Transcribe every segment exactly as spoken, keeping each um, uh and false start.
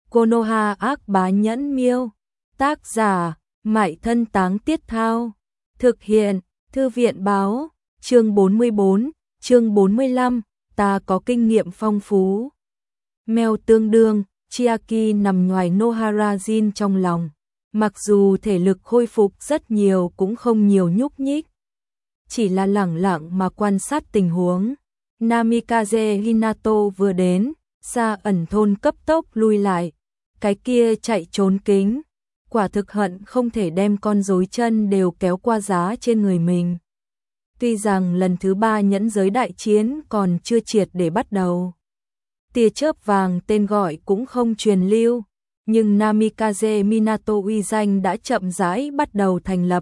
Konoha ác bá nhẫn miêu. Tác giả, Mại Thân Táng Tiết Thao. Thực hiện, Thư viện báo. Chương bốn mươi bốn, chương bốn mươi lăm, ta có kinh nghiệm phong phú. Mèo tương đương, Chiaki nằm ngoài Nohara Jin trong lòng. Mặc dù thể lực khôi phục rất nhiều cũng không nhiều nhúc nhích. Chỉ là lẳng lặng mà quan sát tình huống. Namikaze Hinato vừa đến, Sa ẩn thôn cấp tốc lui lại. Cái kia chạy trốn kính. Quả thực hận không thể đem con rối chân đều kéo qua giá trên người mình. Tuy rằng lần thứ ba nhẫn giới đại chiến còn chưa triệt để bắt đầu. Tia chớp vàng tên gọi cũng không truyền lưu, nhưng Namikaze Minato uy danh đã chậm rãi bắt đầu thành lập.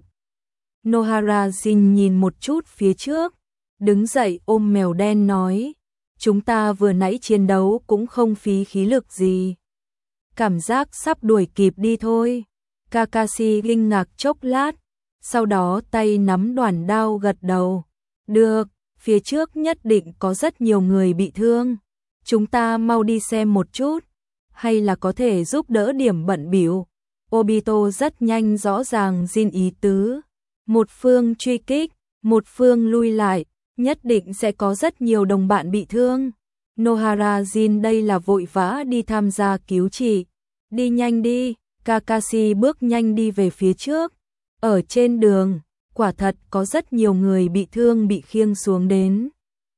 Nohara Jin nhìn một chút phía trước, đứng dậy ôm mèo đen nói, chúng ta vừa nãy chiến đấu cũng không phí khí lực gì. Cảm giác sắp đuổi kịp đi thôi. Kakashi kinh ngạc chốc lát, sau đó tay nắm đoản đao gật đầu. Được, phía trước nhất định có rất nhiều người bị thương. Chúng ta mau đi xem một chút, hay là có thể giúp đỡ điểm bận bịu. Obito rất nhanh rõ ràng Jin ý tứ. Một phương truy kích, một phương lui lại, nhất định sẽ có rất nhiều đồng bạn bị thương. Nohara Jin đây là vội vã đi tham gia cứu trị. Đi nhanh đi, Kakashi bước nhanh đi về phía trước. Ở trên đường, quả thật có rất nhiều người bị thương bị khiêng xuống đến.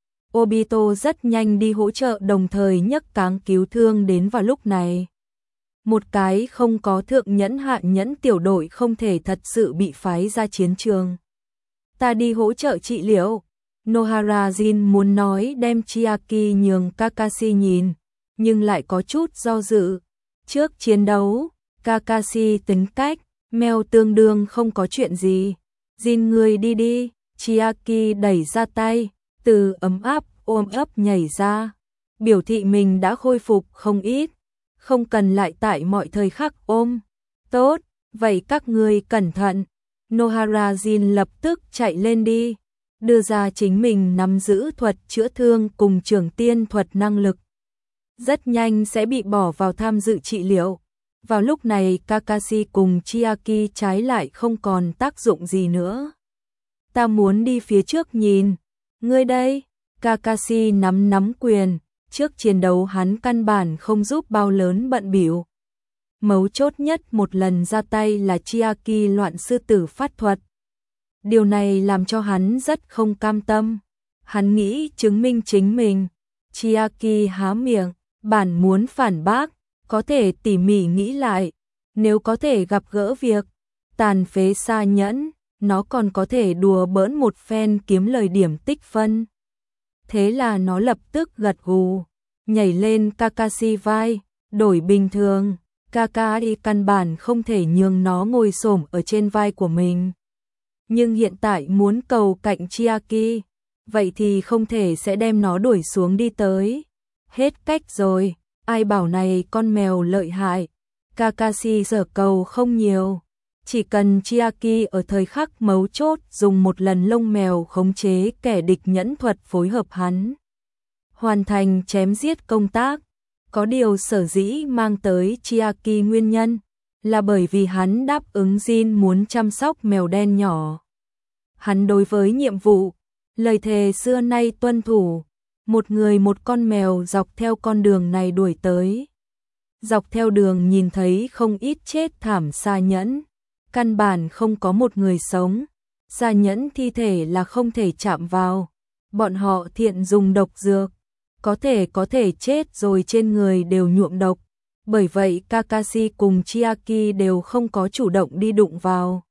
Obito rất nhanh đi hỗ trợ đồng thời nhấc cáng cứu thương đến vào lúc này. Một cái không có thượng nhẫn hạ nhẫn tiểu đội không thể thật sự bị phái ra chiến trường. Ta đi hỗ trợ trị liệu. Nohara Jin muốn nói đem Chiaki nhường Kakashi nhìn, nhưng lại có chút do dự. Trước chiến đấu, Kakashi tính cách, mèo tương đương không có chuyện gì. Jin người đi đi, Chiaki đẩy ra tay, từ ấm áp ôm ấp nhảy ra. Biểu thị mình đã khôi phục không ít, không cần lại tại mọi thời khắc ôm. Tốt, vậy các ngươi cẩn thận. Nohara Jin lập tức chạy lên đi, đưa ra chính mình nắm giữ thuật chữa thương cùng trưởng tiên thuật năng lực. Rất nhanh sẽ bị bỏ vào tham dự trị liệu. Vào lúc này Kakashi cùng Chiaki trái lại không còn tác dụng gì nữa. Ta muốn đi phía trước nhìn. Ngươi đây, Kakashi nắm nắm quyền, trước chiến đấu hắn căn bản không giúp bao lớn bận bịu. Mấu chốt nhất một lần ra tay là Chiaki loạn sư tử phát thuật. Điều này làm cho hắn rất không cam tâm. Hắn nghĩ chứng minh chính mình. Chiaki há miệng, bản muốn phản bác, có thể tỉ mỉ nghĩ lại. Nếu có thể gặp gỡ việc tàn phế Sa nhẫn, nó còn có thể đùa bỡn một phen kiếm lời điểm tích phân. Thế là nó lập tức gật gù, nhảy lên Kakashi vai, đổi bình thường. Kakashi căn bản không thể nhường nó ngồi xổm ở trên vai của mình. Nhưng hiện tại muốn cầu cạnh Chiaki, vậy thì không thể sẽ đem nó đuổi xuống đi tới. Hết cách rồi, ai bảo này con mèo lợi hại. Kakashi giở cầu không nhiều, chỉ cần Chiaki ở thời khắc mấu chốt dùng một lần lông mèo khống chế kẻ địch nhẫn thuật phối hợp hắn. Hoàn thành chém giết công tác. Có điều sở dĩ mang tới Chiaki nguyên nhân là bởi vì hắn đáp ứng Jin muốn chăm sóc mèo đen nhỏ. Hắn đối với nhiệm vụ, lời thề xưa nay tuân thủ, một người một con mèo dọc theo con đường này đuổi tới. Dọc theo đường nhìn thấy không ít chết thảm Sa nhẫn, căn bản không có một người sống. Sa nhẫn thi thể là không thể chạm vào, bọn họ thiện dùng độc dược. Có thể có thể chết rồi trên người đều nhuộm độc, bởi vậy Kakashi cùng Chiaki đều không có chủ động đi đụng vào.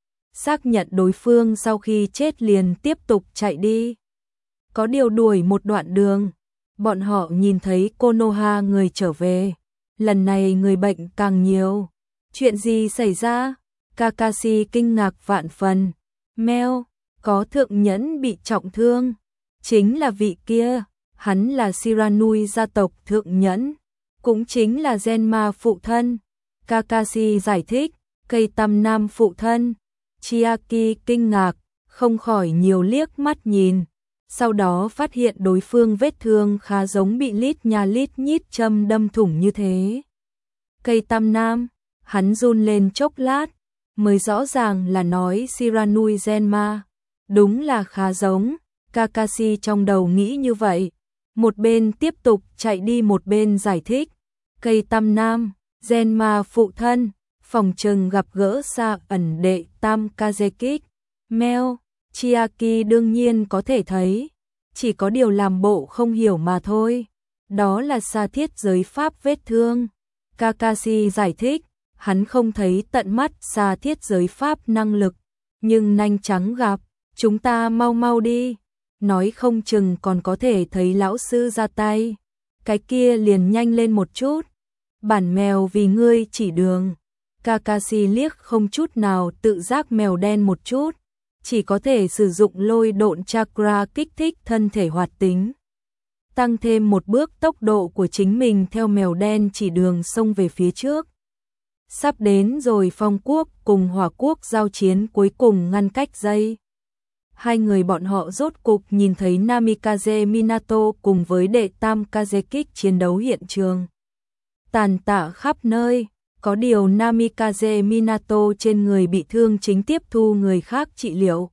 Xác nhận đối phương sau khi chết liền tiếp tục chạy đi. Có điều đuổi một đoạn đường, bọn họ nhìn thấy Konoha người trở về. Lần này người bệnh càng nhiều. Chuyện gì xảy ra? Kakashi kinh ngạc vạn phần. Mèo, có thượng nhẫn bị trọng thương. Chính là vị kia. Hắn là Shiranui gia tộc thượng nhẫn, cũng chính là Genma phụ thân. Kakashi giải thích, cây tăm nam phụ thân. Chiaki kinh ngạc, không khỏi nhiều liếc mắt nhìn. Sau đó phát hiện đối phương vết thương khá giống bị lít nha lít nhít châm đâm thủng như thế. Cây tam nam, hắn run lên chốc lát, mới rõ ràng là nói Shiranui Genma. Đúng là khá giống, Kakashi trong đầu nghĩ như vậy. Một bên tiếp tục chạy đi một bên giải thích. Cây tam nam, Genma phụ thân, phòng trừng gặp gỡ xa ẩn đệ tam Kazekik. Meo, Chiaki đương nhiên có thể thấy, chỉ có điều làm bộ không hiểu mà thôi. Đó là sa thiết giới pháp vết thương. Kakashi giải thích, hắn không thấy tận mắt sa thiết giới pháp năng lực, nhưng nanh trắng gặp, chúng ta mau mau đi, nói không chừng còn có thể thấy lão sư ra tay. Cái kia liền nhanh lên một chút, bản mèo vì ngươi chỉ đường. Kakashi liếc không chút nào tự giác mèo đen một chút, chỉ có thể sử dụng lôi độn chakra kích thích thân thể hoạt tính, tăng thêm một bước tốc độ của chính mình theo mèo đen chỉ đường xông về phía trước. Sắp đến rồi, Phong quốc cùng Hỏa quốc giao chiến cuối cùng ngăn cách dây. Hai người bọn họ rốt cục nhìn thấy Namikaze Minato cùng với đệ tam Kazekik chiến đấu hiện trường. Tàn tạ khắp nơi, có điều Namikaze Minato trên người bị thương chính tiếp thu người khác trị liệu.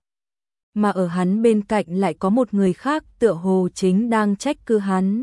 Mà ở hắn bên cạnh lại có một người khác tựa hồ chính đang trách cứ hắn.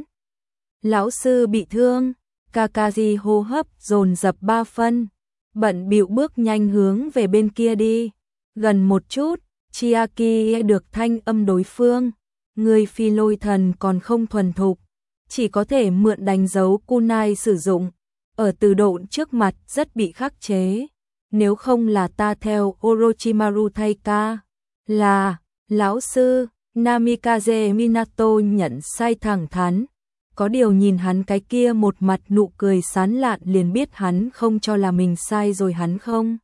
Lão sư bị thương, Kakashi hô hấp dồn dập ba phân, bận bịu bước nhanh hướng về bên kia đi. Gần một chút, Chiaki nghe được thanh âm đối phương, người phi lôi thần còn không thuần thục, chỉ có thể mượn đánh dấu kunai sử dụng, ở từ độn trước mặt rất bị khắc chế. Nếu không là ta theo Orochimaru thay ca. Là, lão sư, Namikaze Minato nhận sai thẳng thắn. Có điều nhìn hắn cái kia một mặt nụ cười sán lạn liền biết hắn không cho là mình sai rồi. Hắn không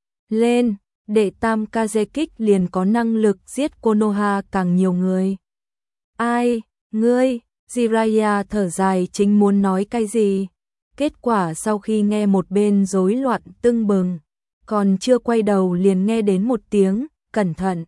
lên, đệ tam Kazekik liền có năng lực giết Konoha càng nhiều người. Ai, ngươi, Jiraiya thở dài chính muốn nói cái gì. Kết quả sau khi nghe một bên rối loạn tưng bừng, còn chưa quay đầu liền nghe đến một tiếng, cẩn thận.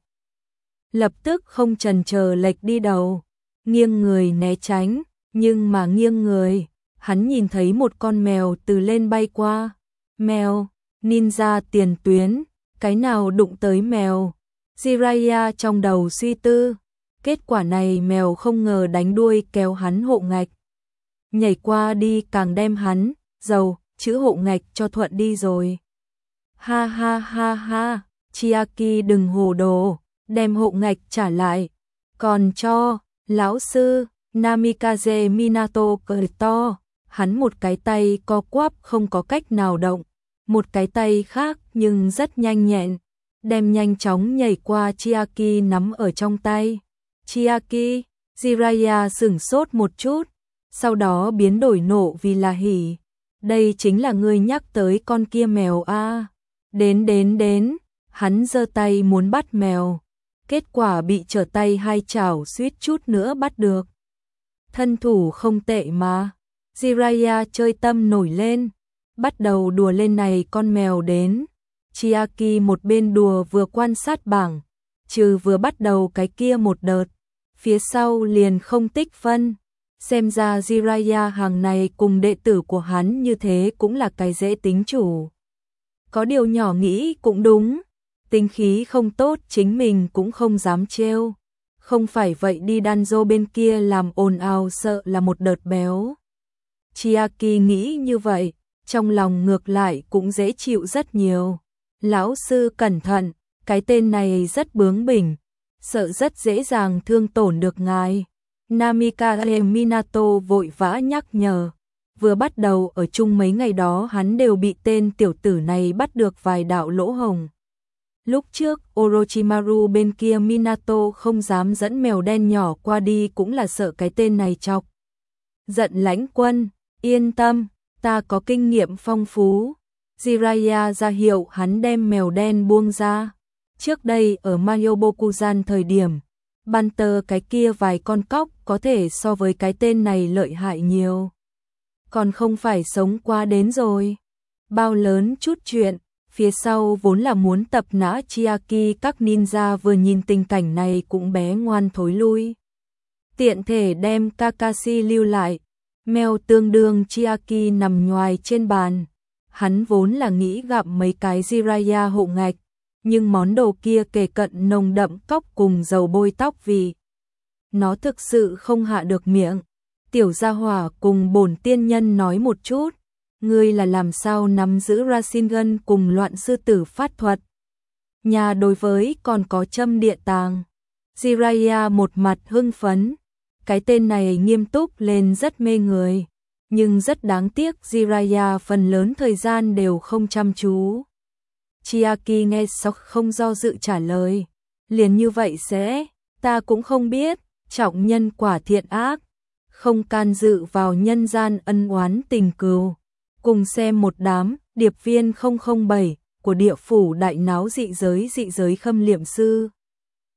Lập tức không chần chờ lệch đi đầu, nghiêng người né tránh, nhưng mà nghiêng người, hắn nhìn thấy một con mèo từ lên bay qua. Mèo, ninja tiền tuyến, cái nào đụng tới mèo? Jiraiya trong đầu suy tư, kết quả này mèo không ngờ đánh đuôi kéo hắn hộ ngạch. Nhảy qua đi càng đem hắn, dầu, chữ hộ ngạch cho thuận đi rồi. Ha ha ha ha, Chiaki đừng hồ đồ, đem hộ ngạch trả lại. Còn cho, lão sư, Namikaze Minato cười to, hắn một cái tay co quắp không có cách nào động, một cái tay khác nhưng rất nhanh nhẹn, đem nhanh chóng nhảy qua Chiaki nắm ở trong tay. Chiaki, Jiraiya sửng sốt một chút, sau đó biến đổi nộ vì là hỉ. Đây chính là ngươi nhắc tới con kia mèo a? À. Đến đến đến, hắn giơ tay muốn bắt mèo, kết quả bị trở tay hai chảo suýt chút nữa bắt được. Thân thủ không tệ mà. Jiraiya chơi tâm nổi lên, bắt đầu đùa lên này con mèo đến. Chiaki một bên đùa vừa quan sát bảng, trừ vừa bắt đầu cái kia một đợt, phía sau liền không tích phân. Xem ra Jiraiya hàng này cùng đệ tử của hắn như thế cũng là cái dễ tính chủ. Có điều nhỏ nghĩ cũng đúng, tính khí không tốt chính mình cũng không dám trêu. Không phải vậy đi Danzo bên kia làm ồn ào sợ là một đợt béo. Chiaki nghĩ như vậy, trong lòng ngược lại cũng dễ chịu rất nhiều. Lão sư cẩn thận, cái tên này rất bướng bỉnh, sợ rất dễ dàng thương tổn được ngài. Namikaze Minato vội vã nhắc nhở. Vừa bắt đầu ở chung mấy ngày đó hắn đều bị tên tiểu tử này bắt được vài đạo lỗ hổng. Lúc trước Orochimaru bên kia Minato không dám dẫn mèo đen nhỏ qua đi cũng là sợ cái tên này chọc giận lãnh quân. Yên tâm, ta có kinh nghiệm phong phú. Jiraiya ra hiệu hắn đem mèo đen buông ra. Trước đây ở Mayobokuzan thời điểm, Banter cái kia vài con cóc có thể so với cái tên này lợi hại nhiều. Còn không phải sống qua đến rồi. Bao lớn chút chuyện, phía sau vốn là muốn tập nã Chiaki, các ninja vừa nhìn tình cảnh này cũng bé ngoan thối lui. Tiện thể đem Kakashi lưu lại, mèo tương đương Chiaki nằm nhoài trên bàn, hắn vốn là nghĩ gặm mấy cái Jiraiya hộ ngạch, nhưng món đồ kia kề cận nồng đậm cóc cùng dầu bôi tóc vì nó thực sự không hạ được miệng. Tiểu gia hỏa cùng bổn tiên nhân nói một chút, ngươi là làm sao nắm giữ Rasengan cùng loạn sư tử phát thuật. Nhà đối với còn có châm địa tàng. Jiraiya một mặt hưng phấn, cái tên này nghiêm túc lên rất mê người, nhưng rất đáng tiếc Jiraiya phần lớn thời gian đều không chăm chú. Chiaki nghe sốc không do dự trả lời, liền như vậy sẽ, ta cũng không biết, trọng nhân quả thiện ác, không can dự vào nhân gian ân oán tình cừu. Cùng xem một đám điệp viên không không bảy của địa phủ đại náo dị giới dị giới khâm liệm sư.